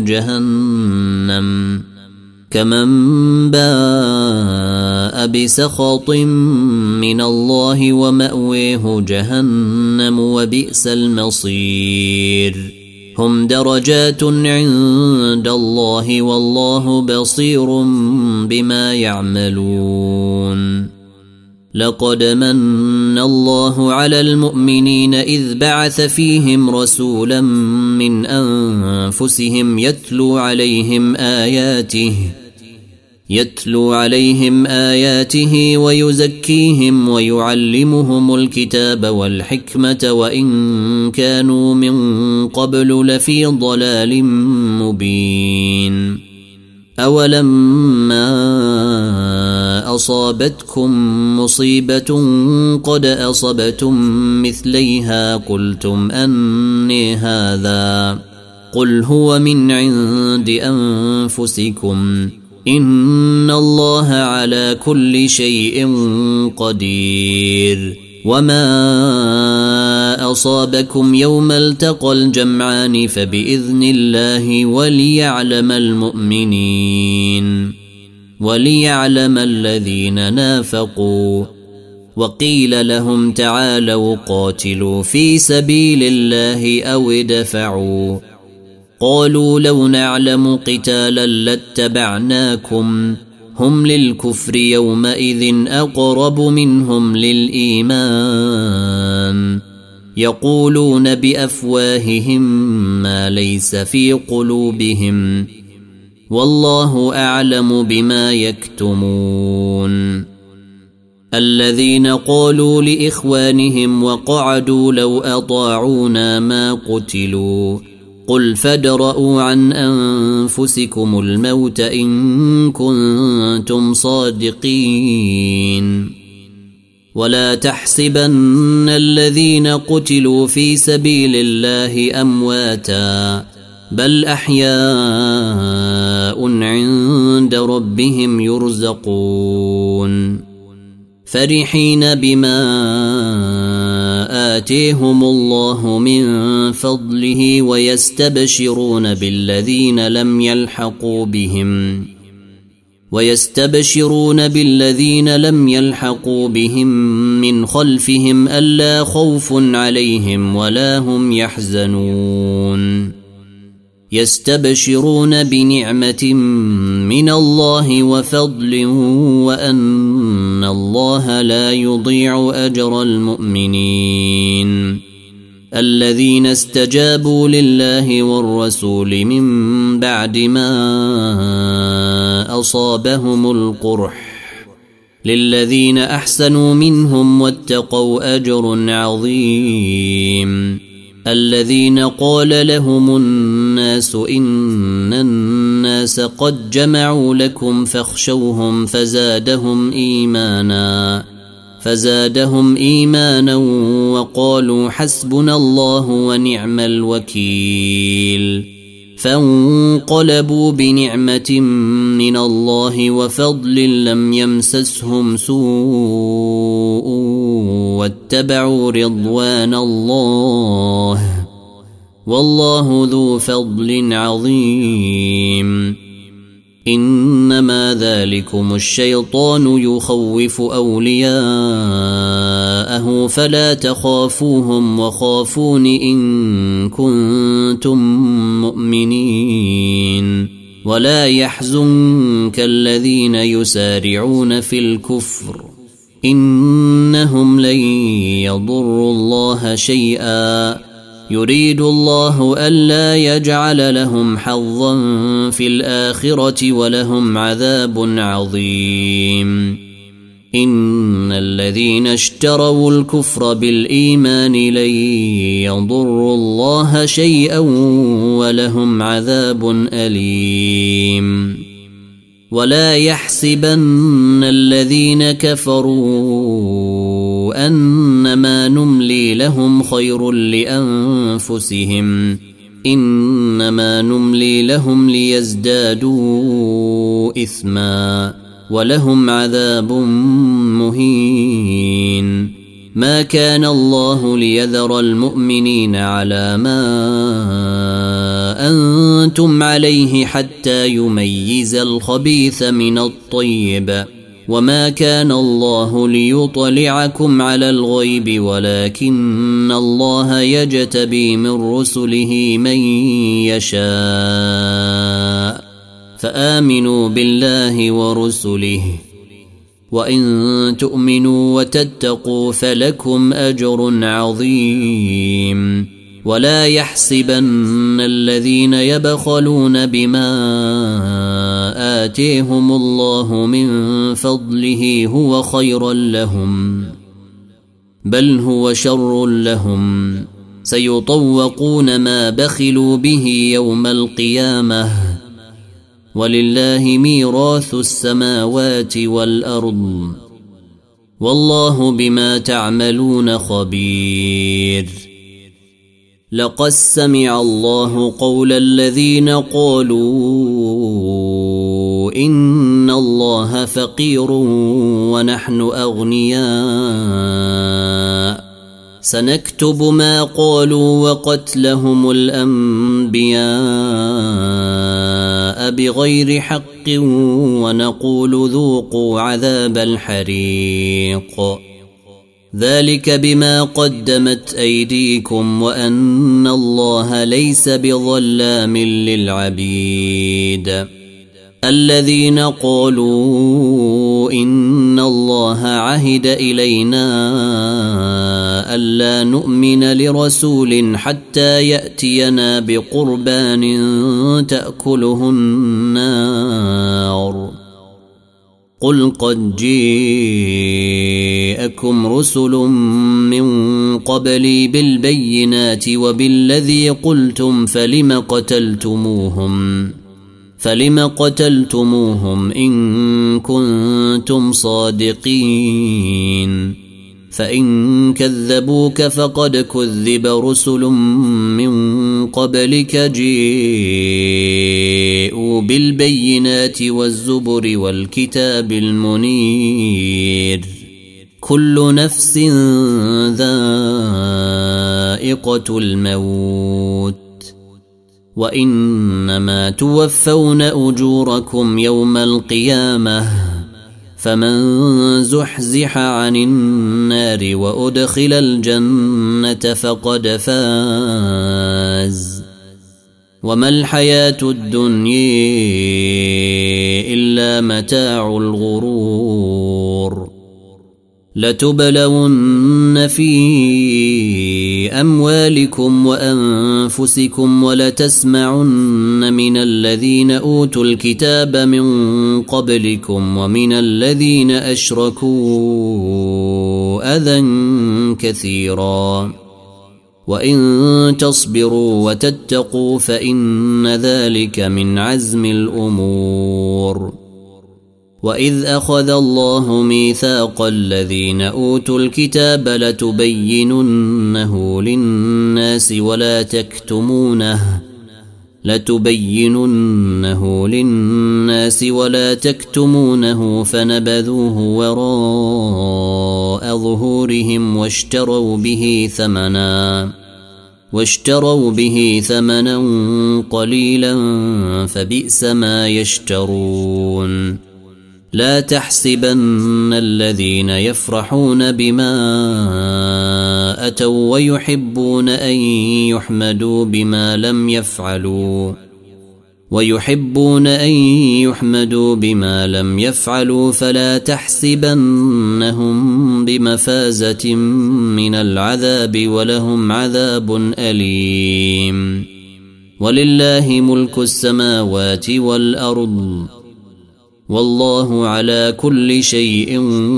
جهنم وبئس المصير. هم درجات عند الله والله بصير بما يعملون. لقد من الله على المؤمنين إذ بعث فيهم رسولا من أنفسهم يتلو عليهم آياته ويزكيهم ويعلمهم الكتاب والحكمة وإن كانوا من قبل لفي ضلال مبين. أولما أصابتكم مصيبة قد أصبتم مثليها قلتم أني هذا قل هو من عند أنفسكم إن الله على كل شيء قدير وما أصابكم يوم التقى الجمعان فبإذن الله وليعلم الذين نافقوا وقيل لهم تعالوا قاتلوا في سبيل الله أو ادفعوا قالوا لو نعلم قتالا لاتبعناكم هم للكفر يومئذ أقرب منهم للإيمان يقولون بأفواههم ما ليس في قلوبهم والله أعلم بما يكتمون الذين قالوا لإخوانهم وقعدوا لو أطاعونا ما قتلوا قل فادرءوا عن أنفسكم الموت إن كنتم صادقين ولا تحسبن الذين قتلوا في سبيل الله أمواتا بل أحياء عند ربهم يرزقون فرحين بما آتيهم الله من فضله ويستبشرون بالذين لم يلحقوا بهم من خلفهم ألا خوف عليهم ولا هم يحزنون يستبشرون بنعمة من الله وفضل وأن الله لا يضيع أجر المؤمنين الذين استجابوا لله والرسول من بعد ما أصابهم القرح للذين أحسنوا منهم واتقوا أجر عظيم الذين قال لهم الناس إن الناس قد جمعوا لكم فاخشوهم فزادهم إيمانا وقالوا حسبنا الله ونعم الوكيل فانقلبوا بنعمة من الله وفضل لم يمسسهم سوء واتبعوا رضوان الله والله ذو فضل عظيم إنما ذلكم الشيطان يخوف أولياءه فلا تخافوهم وخافون إن كنتم مؤمنين ولا يحزنك الذين يسارعون في الكفر إنهم لن يضروا الله شيئا يريد الله ألا يجعل لهم حظا في الآخرة ولهم عذاب عظيم إن الذين اشتروا الكفر بالإيمان لن يضروا الله شيئا ولهم عذاب أليم ولا يحسبن الذين كفروا أنما نملي لهم خير لأنفسهم إنما نملي لهم ليزدادوا إثما ولهم عذاب مهين ما كان الله ليذر المؤمنين على ما أنتم عليه حتى يميز الخبيث من الطيب وما كان الله ليطلعكم على الغيب ولكن الله يجتبي من رسله من يشاء فآمنوا بالله ورسله وإن تؤمنوا وتتقوا فلكم أجر عظيم ولا يحسبن الذين يبخلون بما آتيهم الله من فضله هو خيرا لهم بل هو شر لهم سيطوقون ما بخلوا به يوم القيامة ولله ميراث السماوات والأرض والله بما تعملون خبير لقد سمع الله قول الذين قالوا إن الله فقير ونحن أغنياء سنكتب ما قالوا وقتلهم الأنبياء بغير حق ونقول ذوقوا عذاب الحريق ذلك بما قدمت أيديكم وأن الله ليس بظلام للعبيد الذين قالوا إن الله عهد إلينا ألا نؤمن لرسول حتى يأتينا بقربان تأكله النار قل قد جاءكم رسل من قبلي بالبينات وبالذي قلتم فلم قتلتموهم إن كنتم صادقين فإن كذبوك فقد كذب رسل من قبلك جاءوا بالبينات والزبر والكتاب المنير كل نفس ذائقة الموت وإنما توفون أجوركم يوم القيامة فمن زحزح عن النار وأدخل الجنة فقد فاز وما الحياة الدنيا إلا متاع الغرور لتبلون في أموالكم وأنفسكم ولتسمعن من الذين أوتوا الكتاب من قبلكم ومن الذين أشركوا أذى كثيرا وإن تصبروا وتتقوا فإن ذلك من عزم الأمور وإذ أخذ الله ميثاق الذين أوتوا الكتاب لتبيننه للناس ولا تكتمونه فنبذوه وراء ظهورهم واشتروا به ثمنا قليلا فبئس ما يشترون لا تحسبن الذين يفرحون بما أتوا ويحبون أن يحمدوا بما لم يفعلوا فلا تحسبنهم بمفازة من العذاب ولهم عذاب أليم ولله ملك السماوات والأرض والله على كل شيء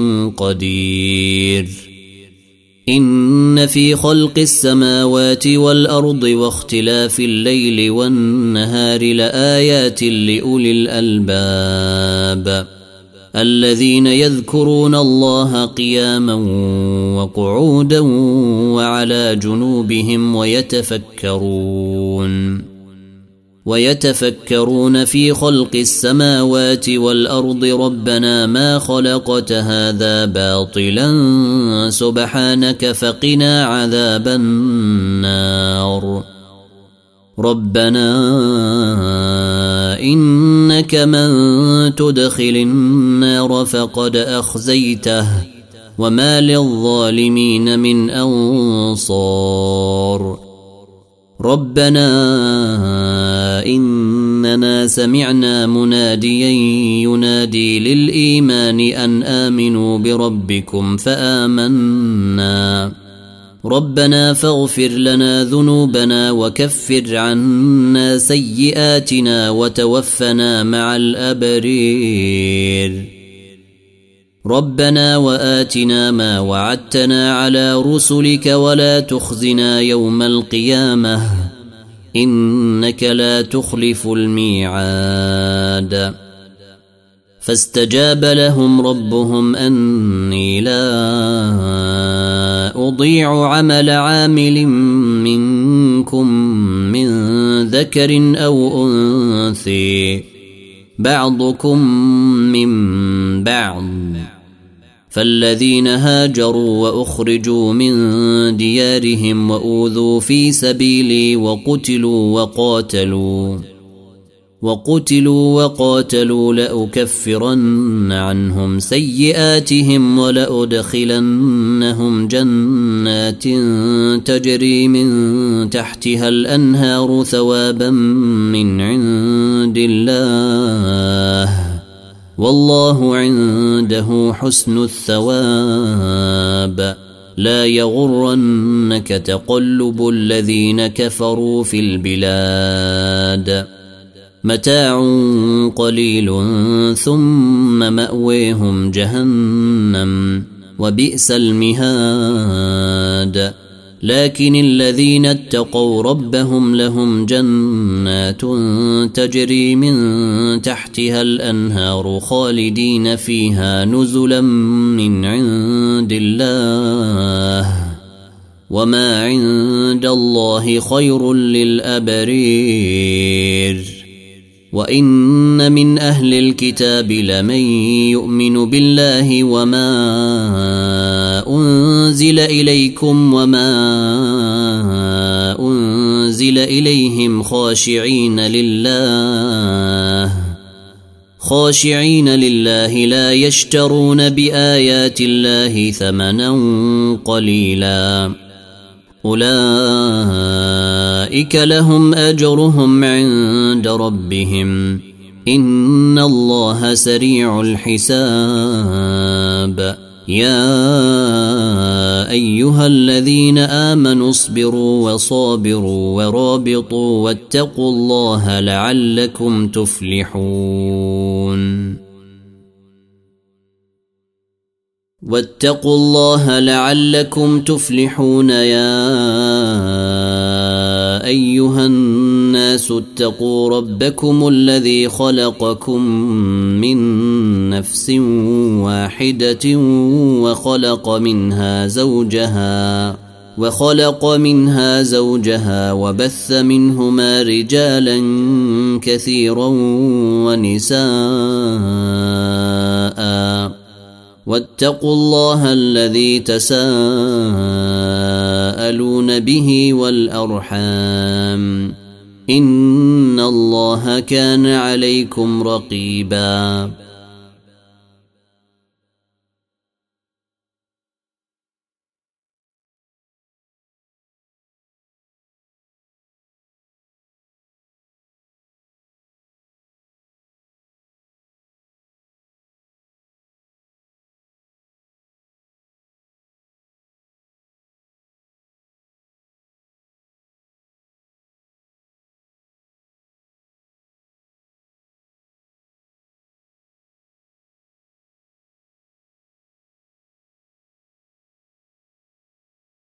قدير إن في خلق السماوات والأرض واختلاف الليل والنهار لآيات لأولي الألباب الذين يذكرون الله قياما وقعودا وعلى جنوبهم ويتفكرون في خلق السماوات والأرض ربنا ما خلقت هذا باطلا سبحانك فقنا عذاب النار ربنا إنك من تدخل النار فقد أخزيته وما للظالمين من أنصار ربنا إننا سمعنا مناديا ينادي للإيمان أن آمنوا بربكم فآمنا ربنا فاغفر لنا ذنوبنا وكفر عنا سيئاتنا وتوفنا مع الأبرير ربنا وآتنا ما وعدتنا على رسلك ولا تخزنا يوم القيامة إنك لا تخلف الميعاد فاستجاب لهم ربهم أني لا أضيع عمل عامل منكم من ذكر أو أنثى بعضكم من بعض. فالذين هاجروا وأخرجوا من ديارهم وأوذوا في سبيلي وقتلوا وقاتلوا لأكفرن عنهم سيئاتهم ولأدخلنهم جنات تجري من تحتها الأنهار ثوابا من عند الله والله عنده حسن الثواب. لا يغرنك تقلب الذين كفروا في البلاد متاع قليل ثم مأويهم جهنم وبئس المهاد. لكن الذين اتقوا ربهم لهم جنات تجري من تحتها الأنهار خالدين فيها نزلا من عند الله وما عند الله خير للأبرير. وإن من أهل الكتاب لمن يؤمن بالله وما أنزل إليكم وما أنزل إليهم خاشعين لله لا يشترون بآيات الله ثمنا قليلا أولئك لهم أجرهم عند ربهم إن الله سريع الحساب. يا أيها الذين آمنوا اصبروا وصابروا ورابطوا واتقوا الله لعلكم تفلحون. واتقوا الله لعلكم تفلحون. يا أيها الناس اتقوا ربكم الذي خلقكم من نفس واحدة وخلق منها زوجها وبث منهما رجالا كثيرا ونساء واتقوا الله الذي تساءلون به والأرحام إن الله كان عليكم رقيبا.